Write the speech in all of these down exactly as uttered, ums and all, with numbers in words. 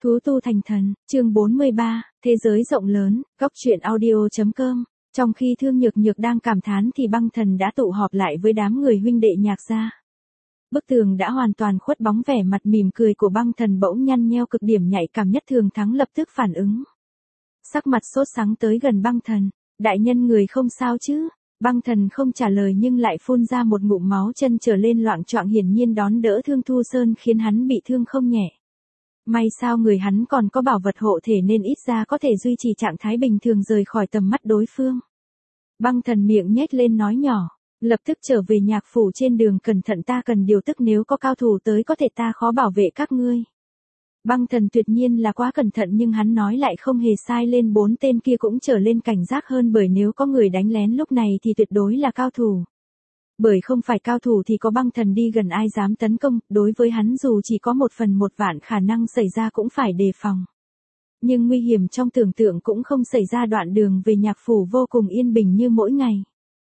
Thú tu thành thần, chương bốn mươi ba, thế giới rộng lớn, góc truyện audio.com. Trong khi Thương Nhược Nhược đang cảm thán thì Băng Thần đã tụ họp lại với đám người huynh đệ Nhạc gia. Bức tường đã hoàn toàn khuất bóng, vẻ mặt mỉm cười của Băng Thần bỗng nhăn nheo, cực điểm nhạy cảm nhất Thường Thắng lập tức phản ứng. Sắc mặt sốt sắng tới gần Băng Thần, đại nhân người không sao chứ? Băng Thần không trả lời nhưng lại phun ra một ngụm máu, chân trở lên loạng choạng, hiển nhiên đón đỡ Thương Thu Sơn khiến hắn bị thương không nhẹ. May sao người hắn còn có bảo vật hộ thể nên ít ra có thể duy trì trạng thái bình thường rời khỏi tầm mắt đối phương. Băng Thần miệng nhếch lên nói nhỏ, lập tức trở về Nhạc phủ, trên đường cẩn thận, ta cần điều tức, nếu có cao thủ tới có thể ta khó bảo vệ các ngươi. Băng Thần tuyệt nhiên là quá cẩn thận nhưng hắn nói lại không hề sai, lên bốn tên kia cũng trở lên cảnh giác hơn, bởi nếu có người đánh lén lúc này thì tuyệt đối là cao thủ. Bởi không phải cao thủ thì có Băng Thần đi gần ai dám tấn công, đối với hắn dù chỉ có một phần một vạn khả năng xảy ra cũng phải đề phòng. Nhưng nguy hiểm trong tưởng tượng cũng không xảy ra, đoạn đường về Nhạc phủ vô cùng yên bình như mỗi ngày.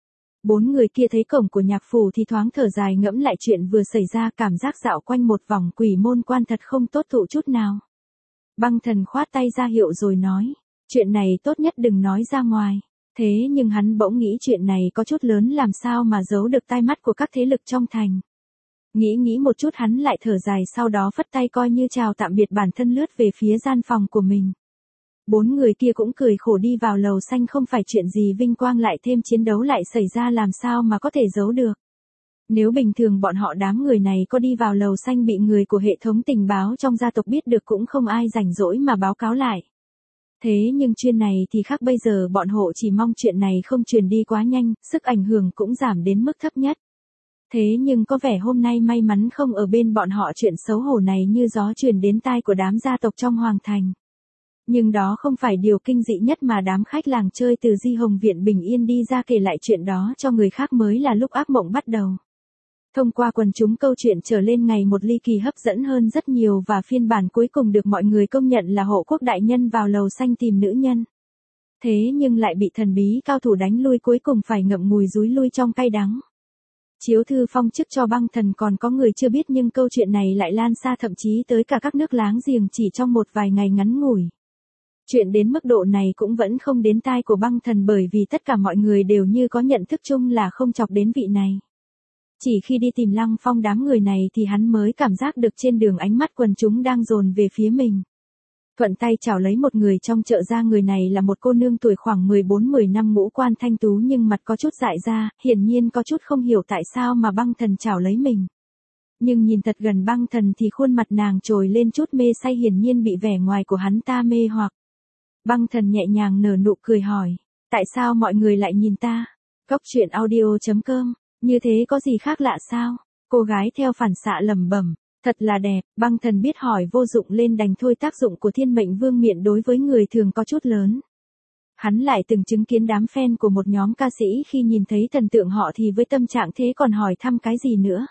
Bốn người kia thấy cổng của Nhạc phủ thì thoáng thở dài, ngẫm lại chuyện vừa xảy ra, cảm giác dạo quanh một vòng quỷ môn quan thật không tốt thụ chút nào. Băng Thần khoát tay ra hiệu rồi nói, chuyện này tốt nhất đừng nói ra ngoài. Thế nhưng hắn bỗng nghĩ chuyện này có chút lớn, làm sao mà giấu được tai mắt của các thế lực trong thành. Nghĩ nghĩ một chút hắn lại thở dài, sau đó phất tay coi như chào tạm biệt bản thân, lướt về phía gian phòng của mình. Bốn người kia cũng cười khổ đi vào lầu xanh, không phải chuyện gì vinh quang lại thêm chiến đấu lại xảy ra, làm sao mà có thể giấu được. Nếu bình thường bọn họ đám người này có đi vào lầu xanh bị người của hệ thống tình báo trong gia tộc biết được cũng không ai rảnh rỗi mà báo cáo lại. Thế nhưng chuyên này thì khác, bây giờ bọn họ chỉ mong chuyện này không truyền đi quá nhanh, sức ảnh hưởng cũng giảm đến mức thấp nhất. Thế nhưng có vẻ hôm nay may mắn không ở bên bọn họ, chuyện xấu hổ này như gió truyền đến tai của đám gia tộc trong hoàng thành. Nhưng đó không phải điều kinh dị nhất, mà đám khách làng chơi từ Di Hồng Viện bình yên đi ra kể lại chuyện đó cho người khác mới là lúc ác mộng bắt đầu. Thông qua quần chúng, câu chuyện trở lên ngày một ly kỳ hấp dẫn hơn rất nhiều, và phiên bản cuối cùng được mọi người công nhận là Hộ Quốc đại nhân vào lầu xanh tìm nữ nhân. Thế nhưng lại bị thần bí cao thủ đánh lui, cuối cùng phải ngậm ngùi rúi lui trong cay đắng. Chiếu thư phong chức cho Băng Thần còn có người chưa biết, nhưng câu chuyện này lại lan xa thậm chí tới cả các nước láng giềng chỉ trong một vài ngày ngắn ngủi. Chuyện đến mức độ này cũng vẫn không đến tai của Băng Thần, bởi vì tất cả mọi người đều như có nhận thức chung là không chọc đến vị này. Chỉ khi đi tìm Lăng Phong đám người này thì hắn mới cảm giác được trên đường ánh mắt quần chúng đang dồn về phía mình. Thuận tay chào lấy một người trong chợ ra, người này là một cô nương tuổi khoảng mười bốn mười lăm, ngũ quan thanh tú nhưng mặt có chút dại ra, hiển nhiên có chút không hiểu tại sao mà Băng Thần chào lấy mình. Nhưng nhìn thật gần Băng Thần thì khuôn mặt nàng trồi lên chút mê say, hiển nhiên bị vẻ ngoài của hắn ta mê hoặc. Băng Thần nhẹ nhàng nở nụ cười hỏi, tại sao mọi người lại nhìn ta? Góc truyện audio.com, như thế có gì khác lạ sao? Cô gái theo phản xạ lẩm bẩm, thật là đẹp. Băng Thần biết hỏi vô dụng lên đành thôi, tác dụng của Thiên Mệnh Vương miện đối với người thường có chút lớn. Hắn lại từng chứng kiến đám fan của một nhóm ca sĩ khi nhìn thấy thần tượng họ thì với tâm trạng thế còn hỏi thăm cái gì nữa.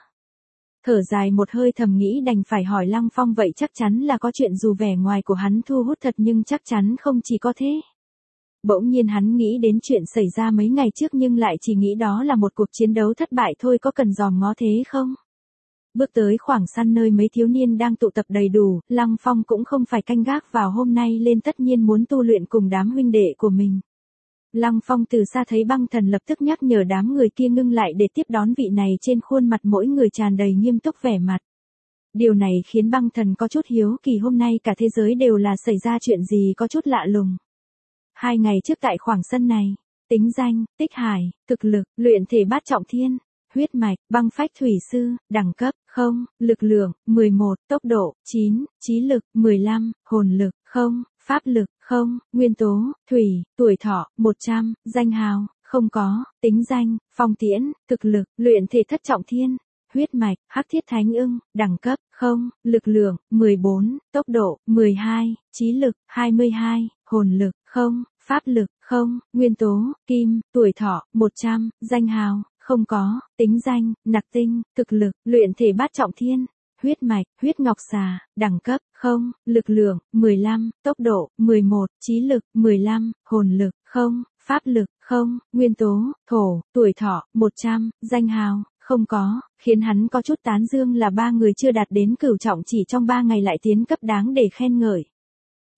Thở dài một hơi thầm nghĩ đành phải hỏi Lăng Phong, vậy chắc chắn là có chuyện, dù vẻ ngoài của hắn thu hút thật nhưng chắc chắn không chỉ có thế. Bỗng nhiên hắn nghĩ đến chuyện xảy ra mấy ngày trước, nhưng lại chỉ nghĩ đó là một cuộc chiến đấu thất bại thôi, có cần dòm ngó thế không? Bước tới khoảng sân nơi mấy thiếu niên đang tụ tập đầy đủ, Lăng Phong cũng không phải canh gác vào hôm nay lên, tất nhiên muốn tu luyện cùng đám huynh đệ của mình. Lăng Phong từ xa thấy Băng Thần lập tức nhắc nhở đám người kia ngưng lại để tiếp đón vị này, trên khuôn mặt mỗi người tràn đầy nghiêm túc vẻ mặt. Điều này khiến Băng Thần có chút hiếu kỳ, hôm nay cả thế giới đều là xảy ra chuyện gì có chút lạ lùng. Hai ngày trước tại khoảng sân này, tính danh, Tích Hải, thực lực, luyện thể bát trọng thiên, huyết mạch, băng phách thủy sư, đẳng cấp, không, lực lượng, mười một, tốc độ, chín, trí lực, mười lăm, hồn lực, không, pháp lực, không, nguyên tố, thủy, tuổi thọ, một trăm, danh hào, không có, tính danh, phong tiễn, thực lực, luyện thể thất trọng thiên, huyết mạch, hắc thiết thánh ưng, đẳng cấp, không, lực lượng, mười bốn, tốc độ, mười hai, trí lực, hai mươi hai, hồn lực, không, pháp lực, không, nguyên tố, kim, tuổi thọ, một trăm, danh hào, không có, tính danh, nặc tinh, thực lực, luyện thể bát trọng thiên, huyết mạch, huyết ngọc xà, đẳng cấp, không, lực lượng, mười lăm, tốc độ, mười một, trí lực, mười lăm, hồn lực, không, pháp lực, không, nguyên tố, thổ, tuổi thọ, một trăm, danh hào, không có, khiến hắn có chút tán dương là ba người chưa đạt đến cửu trọng chỉ trong ba ngày lại tiến cấp, đáng để khen ngợi.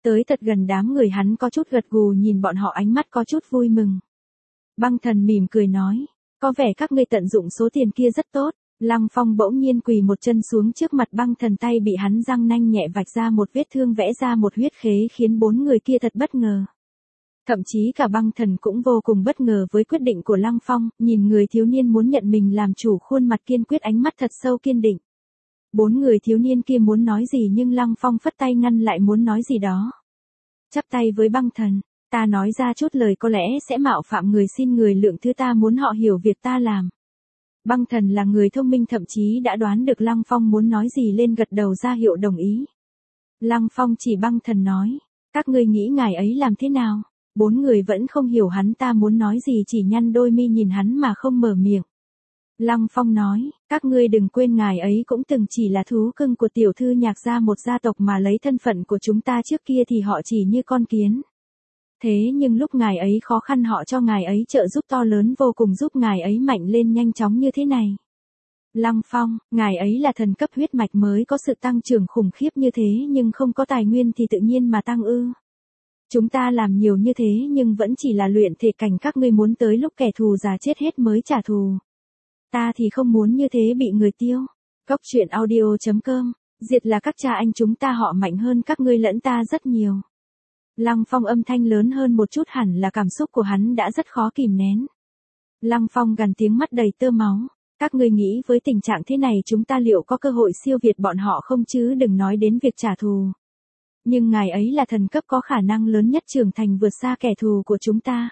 Tới thật gần đám người hắn có chút gật gù nhìn bọn họ ánh mắt có chút vui mừng. Băng Thần mỉm cười nói, có vẻ các ngươi tận dụng số tiền kia rất tốt. Lăng Phong bỗng nhiên quỳ một chân xuống trước mặt Băng Thần, tay bị hắn răng nanh nhẹ vạch ra một vết thương vẽ ra một huyết khế khiến bốn người kia thật bất ngờ. Thậm chí cả Băng Thần cũng vô cùng bất ngờ với quyết định của Lăng Phong, nhìn người thiếu niên muốn nhận mình làm chủ khuôn mặt kiên quyết, ánh mắt thật sâu kiên định. Bốn người thiếu niên kia muốn nói gì nhưng Lăng Phong phất tay ngăn lại muốn nói gì đó. Chắp tay với Băng Thần, ta nói ra chút lời có lẽ sẽ mạo phạm người, xin người lượng thứ, ta muốn họ hiểu việc ta làm. Băng Thần là người thông minh, thậm chí đã đoán được Lăng Phong muốn nói gì lên gật đầu ra hiệu đồng ý. Lăng Phong chỉ Băng Thần nói, các ngươi nghĩ ngài ấy làm thế nào? Bốn người vẫn không hiểu hắn ta muốn nói gì, chỉ nhăn đôi mi nhìn hắn mà không mở miệng. Lăng Phong nói, các ngươi đừng quên ngài ấy cũng từng chỉ là thú cưng của tiểu thư Nhạc gia, một gia tộc mà lấy thân phận của chúng ta trước kia thì họ chỉ như con kiến. Thế nhưng lúc ngài ấy khó khăn họ cho ngài ấy trợ giúp to lớn vô cùng, giúp ngài ấy mạnh lên nhanh chóng như thế này. Lăng Phong, ngài ấy là thần cấp huyết mạch mới có sự tăng trưởng khủng khiếp như thế nhưng không có tài nguyên thì tự nhiên mà tăng ư? Chúng ta làm nhiều như thế nhưng vẫn chỉ là luyện thể cảnh, các ngươi muốn tới lúc kẻ thù già chết hết mới trả thù. Ta thì không muốn như thế bị người tiêu. Góc truyện audio chấm com, diệt là các cha anh chúng ta, họ mạnh hơn các ngươi lẫn ta rất nhiều. Lăng Phong âm thanh lớn hơn một chút, hẳn là cảm xúc của hắn đã rất khó kìm nén. Lăng Phong gằn tiếng, mắt đầy tơ máu. Các ngươi nghĩ với tình trạng thế này chúng ta liệu có cơ hội siêu việt bọn họ không, chứ đừng nói đến việc trả thù. Nhưng ngài ấy là thần cấp, có khả năng lớn nhất trưởng thành vượt xa kẻ thù của chúng ta.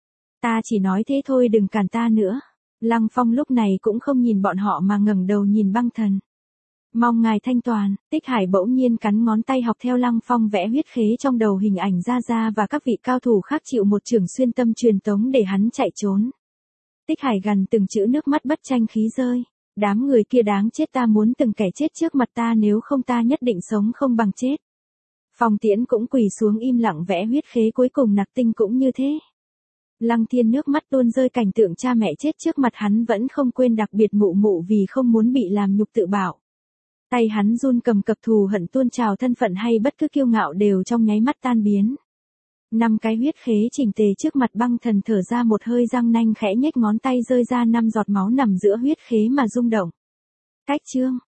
Ta chỉ nói thế thôi, đừng cản ta nữa. Lăng Phong lúc này cũng không nhìn bọn họ mà ngẩng đầu nhìn Băng Thần. Mong ngài thanh toàn. Tích Hải bỗng nhiên cắn ngón tay học theo Lăng Phong vẽ huyết khế trong đầu, hình ảnh Gia Gia và các vị cao thủ khác chịu một chưởng xuyên tâm truyền tống để hắn chạy trốn. Tích Hải gằn từng chữ, nước mắt bất tranh khí rơi. Đám người kia đáng chết, ta muốn từng kẻ chết trước mặt ta, nếu không ta nhất định sống không bằng chết. Phong Tiễn cũng quỳ xuống im lặng vẽ huyết khế, cuối cùng Nặc Tinh cũng như thế. Lăng Thiên nước mắt tuôn rơi, cảnh tượng cha mẹ chết trước mặt hắn vẫn không quên, đặc biệt mụ mụ vì không muốn bị làm nhục tự bảo. Tay hắn run cầm cập, thù hận tuôn trào, thân phận hay bất cứ kiêu ngạo đều trong nháy mắt tan biến. Năm cái huyết khế chỉnh tề trước mặt Băng Thần thở ra một hơi, răng nanh khẽ nhếch, ngón tay rơi ra năm giọt máu nằm giữa huyết khế mà rung động. Cách chương